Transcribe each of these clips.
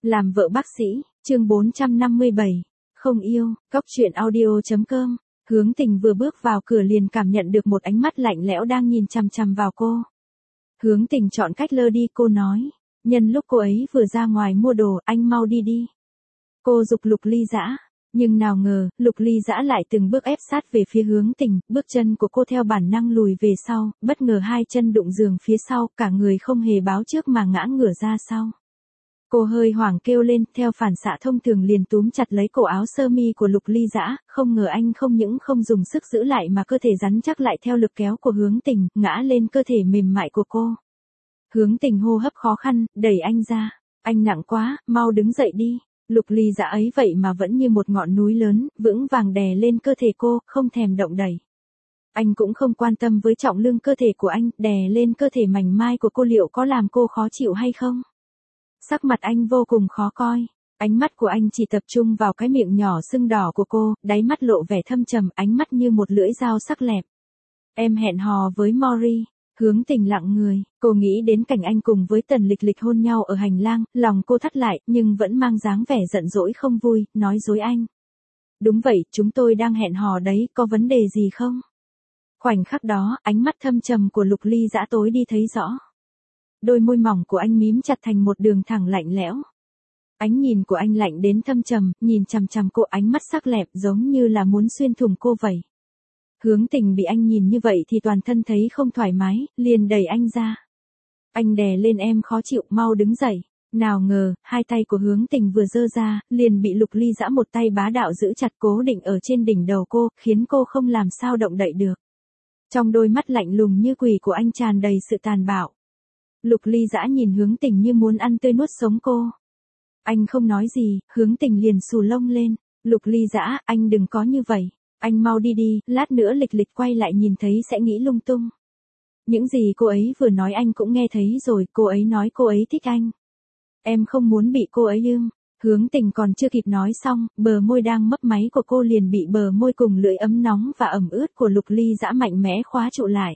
Làm vợ bác sĩ, chương 457. Không yêu, Cóc truyện audio.com. Hướng Tình vừa bước vào cửa liền cảm nhận được một ánh mắt lạnh lẽo đang nhìn chằm chằm vào cô. Hướng Tình chọn cách lơ đi, cô nói. Nhân lúc cô ấy vừa ra ngoài mua đồ, anh mau đi đi. Cô giục Lục Ly Dã. Nhưng nào ngờ, Lục Ly Dã lại từng bước ép sát về phía Hướng Tình, bước chân của cô theo bản năng lùi về sau, bất ngờ hai chân đụng giường phía sau, cả người không hề báo trước mà ngã ngửa ra sau. Cô hơi hoảng kêu lên, theo phản xạ thông thường liền túm chặt lấy cổ áo sơ mi của Lục Ly Dã, không ngờ anh không những không dùng sức giữ lại mà cơ thể rắn chắc lại theo lực kéo của Hướng Tình, ngã lên cơ thể mềm mại của cô. Hướng Tình hô hấp khó khăn, đẩy anh ra. Anh nặng quá, mau đứng dậy đi. Lục Ly Dã ấy vậy mà vẫn như một ngọn núi lớn, vững vàng đè lên cơ thể cô, không thèm động đẩy. Anh cũng không quan tâm với trọng lượng cơ thể của anh, đè lên cơ thể mảnh mai của cô liệu có làm cô khó chịu hay không? Sắc mặt anh vô cùng khó coi. Ánh mắt của anh chỉ tập trung vào cái miệng nhỏ sưng đỏ của cô, đáy mắt lộ vẻ thâm trầm, ánh mắt như một lưỡi dao sắc lẹm. Em hẹn hò với Mori. Hướng Tình lặng người, cô nghĩ đến cảnh anh cùng với Tần Lịch Lịch hôn nhau ở hành lang, lòng cô thắt lại, nhưng vẫn mang dáng vẻ giận dỗi không vui, nói dối anh. Đúng vậy, chúng tôi đang hẹn hò đấy, có vấn đề gì không? Khoảnh khắc đó, ánh mắt thâm trầm của Lục Ly Dã tối đi thấy rõ. Đôi môi mỏng của anh mím chặt thành một đường thẳng lạnh lẽo. Ánh nhìn của anh lạnh đến thâm trầm, nhìn chằm chằm cô, ánh mắt sắc lẹm giống như là muốn xuyên thủng cô vậy. Hướng Tình bị anh nhìn như vậy thì toàn thân thấy không thoải mái, liền đẩy anh ra. Anh đè lên em khó chịu, mau đứng dậy. Nào ngờ, hai tay của Hướng Tình vừa giơ ra, liền bị Lục Ly Dã một tay bá đạo giữ chặt cố định ở trên đỉnh đầu cô, khiến cô không làm sao động đậy được. Trong đôi mắt lạnh lùng như quỷ của anh tràn đầy sự tàn bạo. Lục Ly Dã nhìn Hướng Tình như muốn ăn tươi nuốt sống cô. Anh không nói gì, Hướng Tình liền xù lông lên. Lục Ly Dã, anh đừng có như vậy. Anh mau đi đi, lát nữa Lịch Lịch quay lại nhìn thấy sẽ nghĩ lung tung. Những gì cô ấy vừa nói anh cũng nghe thấy rồi, cô ấy nói cô ấy thích anh. Em không muốn bị cô ấy ương. Hướng Tình còn chưa kịp nói xong, bờ môi đang mấp máy của cô liền bị bờ môi cùng lưỡi ấm nóng và ẩm ướt của Lục Ly Dã mạnh mẽ khóa trụ lại.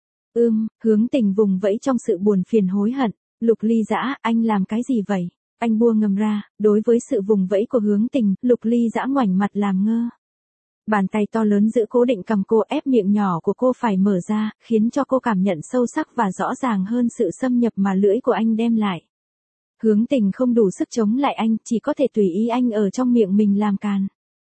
Hướng Tình vùng vẫy trong sự buồn phiền hối hận. Lục Ly Dã, anh làm cái gì vậy? Anh buông ngầm ra, đối với sự vùng vẫy của Hướng Tình, Lục Ly Dã ngoảnh mặt làm ngơ. Bàn tay to lớn giữ cố định cằm cô, ép miệng nhỏ của cô phải mở ra, khiến cho cô cảm nhận sâu sắc và rõ ràng hơn sự xâm nhập mà lưỡi của anh đem lại. Hướng Tình không đủ sức chống lại anh, chỉ có thể tùy ý anh ở trong miệng mình làm càn.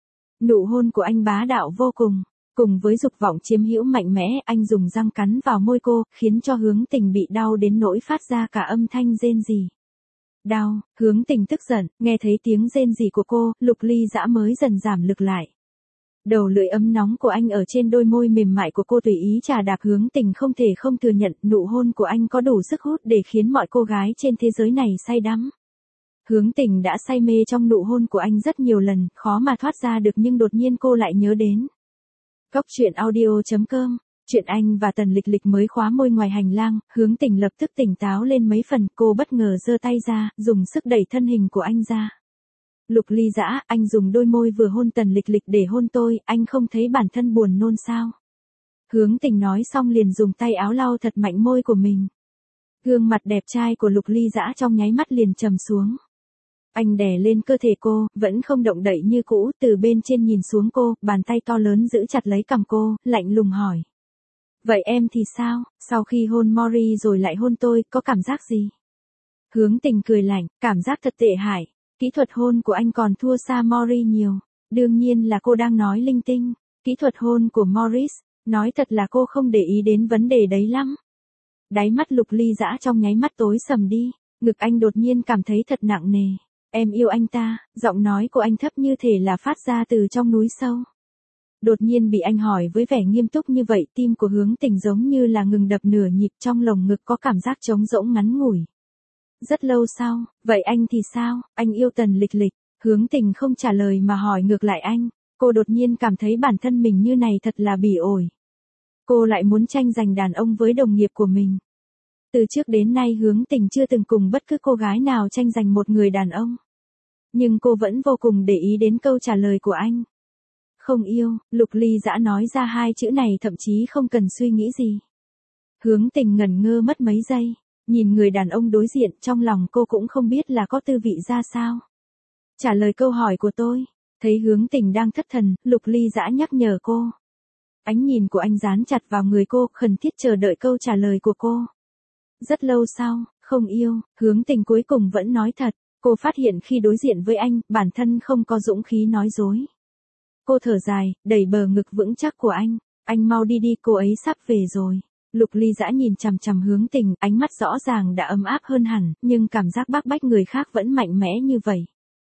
Nụ hôn của anh bá đạo vô cùng. Cùng với dục vọng chiếm hữu mạnh mẽ, anh dùng răng cắn vào môi cô, khiến cho Hướng Tình bị đau đến nỗi phát ra cả âm thanh rên rỉ. Đau, Hướng Tình tức giận, nghe thấy tiếng rên rỉ của cô, Lục Ly Dã mới dần giảm lực lại. Đầu lưỡi ấm nóng của anh ở trên đôi môi mềm mại của cô tùy ý chà đạp. Hướng Tình không thể không thừa nhận nụ hôn của anh có đủ sức hút để khiến mọi cô gái trên thế giới này say đắm. Hướng Tình đã say mê trong nụ hôn của anh rất nhiều lần, khó mà thoát ra được nhưng đột nhiên cô lại nhớ đến. Cóc truyện audio.com. Chuyện anh và Tần Lịch Lịch mới khóa môi ngoài hành lang, Hướng Tình lập tức tỉnh táo lên mấy phần, cô bất ngờ giơ tay ra, dùng sức đẩy thân hình của anh ra. Lục Ly Dã, anh dùng đôi môi vừa hôn Tần Lịch Lịch để hôn tôi, anh không thấy bản thân buồn nôn sao? Hướng Tình nói xong liền dùng tay áo lau thật mạnh môi của mình. Gương mặt đẹp trai của Lục Ly Dã trong nháy mắt liền trầm xuống. Anh đè lên cơ thể cô, vẫn không động đậy như cũ, từ bên trên nhìn xuống cô, bàn tay to lớn giữ chặt lấy cằm cô, lạnh lùng hỏi. Vậy em thì sao, sau khi hôn Mori rồi lại hôn tôi, có cảm giác gì? Hướng Tình cười lạnh, cảm giác thật tệ hại. Kỹ thuật hôn của anh còn thua xa Mori nhiều. Đương nhiên là cô đang nói linh tinh. Kỹ thuật hôn của Morris, nói thật là cô không để ý đến vấn đề đấy lắm. Đáy mắt Lục Ly Dã trong nháy mắt tối sầm đi, ngực anh đột nhiên cảm thấy thật nặng nề. Em yêu anh ta, giọng nói của anh thấp như thể là phát ra từ trong núi sâu. Đột nhiên bị anh hỏi với vẻ nghiêm túc như vậy, tim của Hướng Tình giống như là ngừng đập nửa nhịp, trong lồng ngực có cảm giác trống rỗng ngắn ngủi. Rất lâu sau, vậy anh thì sao, anh yêu Tần Lịch Lịch? Hướng Tình không trả lời mà hỏi ngược lại anh. Cô đột nhiên cảm thấy bản thân mình như này thật là bỉ ổi. Cô lại muốn tranh giành đàn ông với đồng nghiệp của mình. Từ trước đến nay Hướng Tình chưa từng cùng bất cứ cô gái nào tranh giành một người đàn ông. Nhưng cô vẫn vô cùng để ý đến câu trả lời của anh. Không yêu, Lục Ly Dã nói ra hai chữ này thậm chí không cần suy nghĩ gì. Hướng Tình ngẩn ngơ mất mấy giây. Nhìn người đàn ông đối diện, trong lòng cô cũng không biết là có tư vị ra sao. Trả lời câu hỏi của tôi. Thấy Hướng Tình đang thất thần, Lục Ly Dã nhắc nhở cô. Ánh nhìn của anh dán chặt vào người cô, khẩn thiết chờ đợi câu trả lời của cô. Rất lâu sau, không yêu, Hướng Tình cuối cùng vẫn nói thật. Cô phát hiện khi đối diện với anh, bản thân không có dũng khí nói dối. Cô thở dài, đẩy bờ ngực vững chắc của anh. Anh mau đi đi, cô ấy sắp về rồi. Lục Ly Dã nhìn chằm chằm Hướng Tình, ánh mắt rõ ràng đã ấm áp hơn hẳn, nhưng cảm giác bác bách người khác vẫn mạnh mẽ như vậy.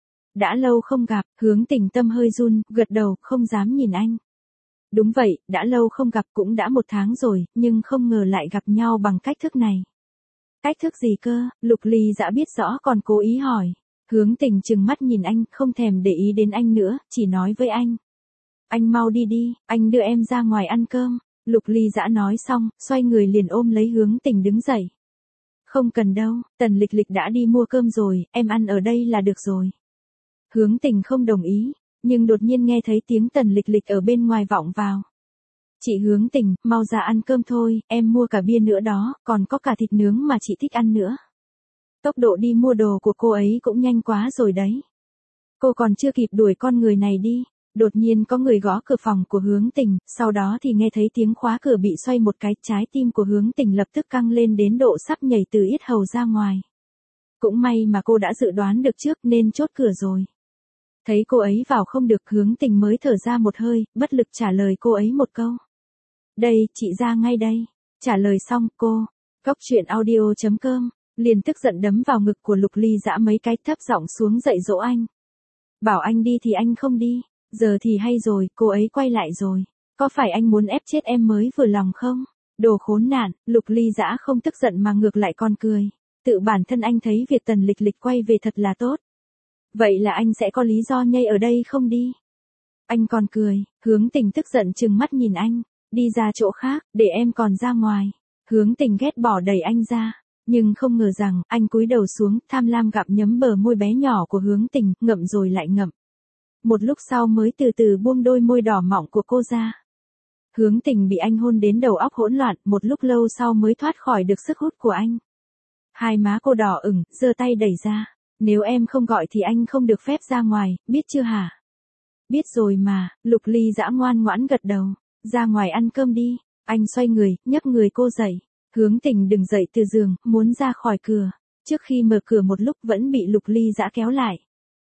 Đã lâu không gặp, Hướng Tình tâm hơi run, gật đầu, không dám nhìn anh. Đúng vậy, đã lâu không gặp, cũng đã 1 tháng rồi, nhưng không ngờ lại gặp nhau bằng cách thức này. Cách thức gì cơ? Lục Ly Dã biết rõ còn cố ý hỏi. Hướng Tình trừng mắt nhìn anh, không thèm để ý đến anh nữa, chỉ nói với anh. Anh mau đi đi, anh đưa em ra ngoài ăn cơm. Lục Ly Dã nói xong, xoay người liền ôm lấy Hướng Tình đứng dậy. Không cần đâu, Tần Lịch Lịch đã đi mua cơm rồi, em ăn ở đây là được rồi. Hướng Tình không đồng ý, nhưng đột nhiên nghe thấy tiếng Tần Lịch Lịch ở bên ngoài vọng vào. Chị Hướng Tình, mau ra ăn cơm thôi, em mua cả bia nữa đó, còn có cả thịt nướng mà chị thích ăn nữa. Tốc độ đi mua đồ của cô ấy cũng nhanh quá rồi đấy. Cô còn chưa kịp đuổi con người này đi. Đột nhiên có người gõ cửa phòng của Hướng Tình, sau đó thì nghe thấy tiếng khóa cửa bị xoay một cái, trái tim của Hướng Tình lập tức căng lên đến độ sắp nhảy từ yết hầu ra ngoài. Cũng may mà cô đã dự đoán được trước nên chốt cửa rồi. Thấy cô ấy vào không được, Hướng Tình mới thở ra một hơi, bất lực trả lời cô ấy một câu. Đây, chị ra ngay đây. Trả lời xong, cô, Cóc Truyện Audio.com, liền tức giận đấm vào ngực của Lục Ly Dã mấy cái, thấp giọng xuống dạy dỗ anh. Bảo anh đi thì anh không đi. Giờ thì hay rồi, cô ấy quay lại rồi. Có phải anh muốn ép chết em mới vừa lòng không? Đồ khốn nạn, Lục Ly Dã không tức giận mà ngược lại còn cười. Tự bản thân anh thấy việc Tần Lịch Lịch quay về thật là tốt. Vậy là anh sẽ có lý do nhây ở đây không đi? Anh còn cười, Hướng Tình tức giận trừng mắt nhìn anh. Đi ra chỗ khác, để em còn ra ngoài. Hướng Tình ghét bỏ đẩy anh ra. Nhưng không ngờ rằng, anh cúi đầu xuống, tham lam gặm nhấm bờ môi bé nhỏ của Hướng Tình, ngậm rồi lại ngậm. Một lúc sau mới từ từ buông đôi môi đỏ mọng của cô ra. Hướng Tình bị anh hôn đến đầu óc hỗn loạn, một lúc lâu sau mới thoát khỏi được sức hút của anh. Hai má cô đỏ ửng, giơ tay đẩy ra. Nếu em không gọi thì anh không được phép ra ngoài, biết chưa hả? Biết rồi mà, Lục Ly Dã ngoan ngoãn gật đầu. Ra ngoài ăn cơm đi. Anh xoay người, nhấc người cô dậy. Hướng Tình đừng dậy từ giường, muốn ra khỏi cửa. Trước khi mở cửa một lúc vẫn bị Lục Ly Dã kéo lại.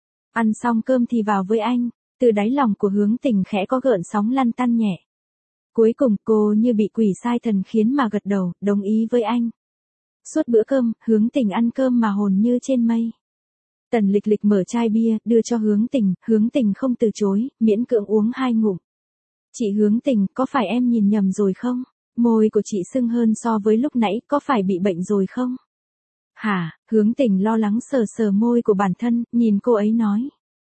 Ăn xong cơm thì vào với anh. Từ đáy lòng của Hướng Tình khẽ có gợn sóng lăn tăn nhẹ. Cuối cùng cô như bị quỷ sai thần khiến mà gật đầu, đồng ý với anh. Suốt bữa cơm, Hướng Tình ăn cơm mà hồn như trên mây. Tần Lịch Lịch mở chai bia, đưa cho Hướng Tình không từ chối, miễn cưỡng uống 2 ngụm. Chị Hướng Tình, có phải em nhìn nhầm rồi không? Môi của chị sưng hơn so với lúc nãy, có phải bị bệnh rồi không? Hả? Hướng Tình lo lắng sờ sờ môi của bản thân, nhìn cô ấy nói.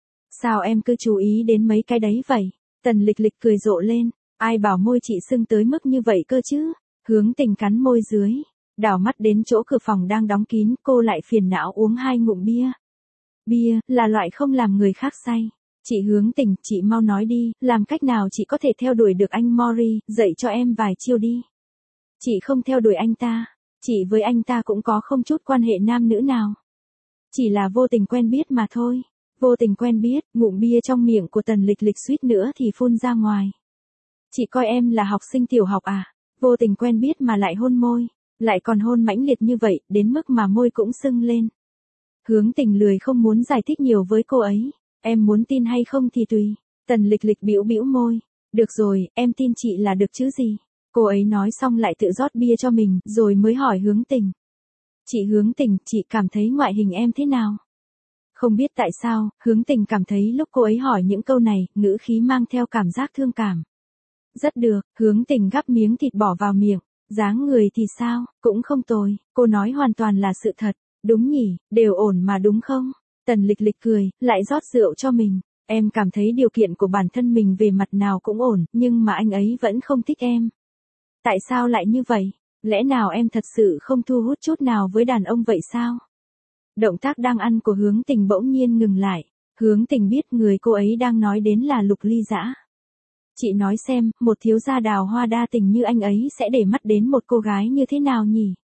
Sao em cứ chú ý đến mấy cái đấy vậy? Tần Lịch Lịch cười rộ lên. Ai bảo môi chị sưng tới mức như vậy cơ chứ? Hướng Tình cắn môi dưới. Đảo mắt đến chỗ cửa phòng đang đóng kín, cô lại phiền não uống 2 ngụm bia. Bia, là loại không làm người khác say. Chị Hướng Tình, chị mau nói đi, làm cách nào chị có thể theo đuổi được anh Mori, dạy cho em vài chiêu đi. Chị không theo đuổi anh ta. Chị với anh ta cũng có không chút quan hệ nam nữ nào. Chỉ là vô tình quen biết mà thôi. Vô tình quen biết, ngụm bia trong miệng của Tần Lịch Lịch suýt nữa thì phun ra ngoài. Chị coi em là học sinh tiểu học à? Vô tình quen biết mà lại hôn môi. Lại còn hôn mãnh liệt như vậy, đến mức mà môi cũng sưng lên. Hướng Tình lười không muốn giải thích nhiều với cô ấy. Em muốn tin hay không thì tùy. Tần Lịch Lịch bĩu bĩu môi. Được rồi, em tin chị là được chứ gì. Cô ấy nói xong lại tự rót bia cho mình, rồi mới hỏi Hướng Tình. Chị Hướng Tình, chị cảm thấy ngoại hình em thế nào? Không biết tại sao, Hướng Tình cảm thấy lúc cô ấy hỏi những câu này, ngữ khí mang theo cảm giác thương cảm. Rất được, Hướng Tình gắp miếng thịt bỏ vào miệng. Dáng người thì sao, cũng không tồi, cô nói hoàn toàn là sự thật. Đúng nhỉ, đều ổn mà đúng không? Tần Lịch Lịch cười, lại rót rượu cho mình. Em cảm thấy điều kiện của bản thân mình về mặt nào cũng ổn, nhưng mà anh ấy vẫn không thích em. Tại sao lại như vậy? Lẽ nào em thật sự không thu hút chút nào với đàn ông vậy sao? Động tác đang ăn của Hướng Tình bỗng nhiên ngừng lại. Hướng Tình biết người cô ấy đang nói đến là Lục Ly Dã. Chị nói xem, một thiếu gia đào hoa đa tình như anh ấy sẽ để mắt đến một cô gái như thế nào nhỉ?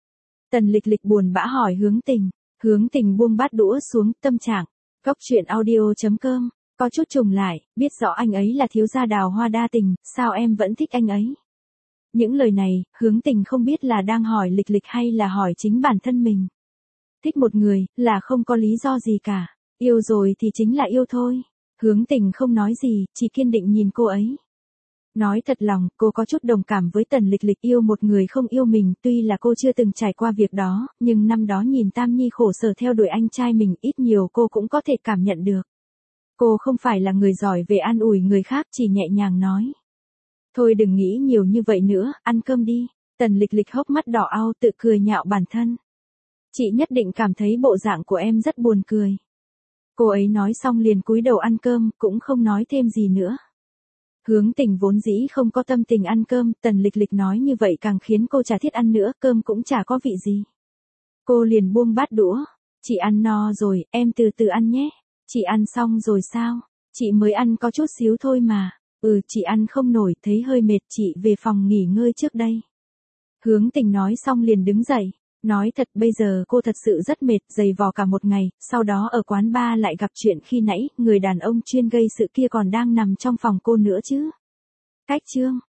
Tần Lịch Lịch buồn bã hỏi Hướng Tình. Hướng Tình buông bát đũa xuống, tâm trạng. Cốc truyện audio.com, có chút trùng lại, biết rõ anh ấy là thiếu gia đào hoa đa tình, sao em vẫn thích anh ấy? Những lời này, Hướng Tình không biết là đang hỏi Lịch Lịch hay là hỏi chính bản thân mình. Thích một người, là không có lý do gì cả. Yêu rồi thì chính là yêu thôi. Hướng Tình không nói gì, chỉ kiên định nhìn cô ấy. Nói thật lòng, cô có chút đồng cảm với Tần Lịch Lịch yêu một người không yêu mình, tuy là cô chưa từng trải qua việc đó, nhưng năm đó nhìn Tam Nhi khổ sở theo đuổi anh trai mình, ít nhiều cô cũng có thể cảm nhận được. Cô không phải là người giỏi về an ủi người khác, chỉ nhẹ nhàng nói. Thôi đừng nghĩ nhiều như vậy nữa, ăn cơm đi. Tần Lịch Lịch hốc mắt đỏ au tự cười nhạo bản thân. Chị nhất định cảm thấy bộ dạng của em rất buồn cười. Cô ấy nói xong liền cúi đầu ăn cơm, cũng không nói thêm gì nữa. Hướng Tình vốn dĩ không có tâm tình ăn cơm, Tần Lịch Lịch nói như vậy càng khiến cô chả thiết ăn nữa, cơm cũng chả có vị gì. Cô liền buông bát đũa. Chị ăn no rồi, em từ từ ăn nhé. Chị ăn xong rồi sao? Chị mới ăn có chút xíu thôi mà. Chị ăn không nổi, thấy hơi mệt, chị về phòng nghỉ ngơi trước đây. Hướng Tình nói xong liền đứng dậy. Nói thật bây giờ cô thật sự rất mệt, giày vò cả một ngày, sau đó ở quán bar lại gặp chuyện khi nãy, người đàn ông chuyên gây sự kia còn đang nằm trong phòng cô nữa chứ. Cách chương.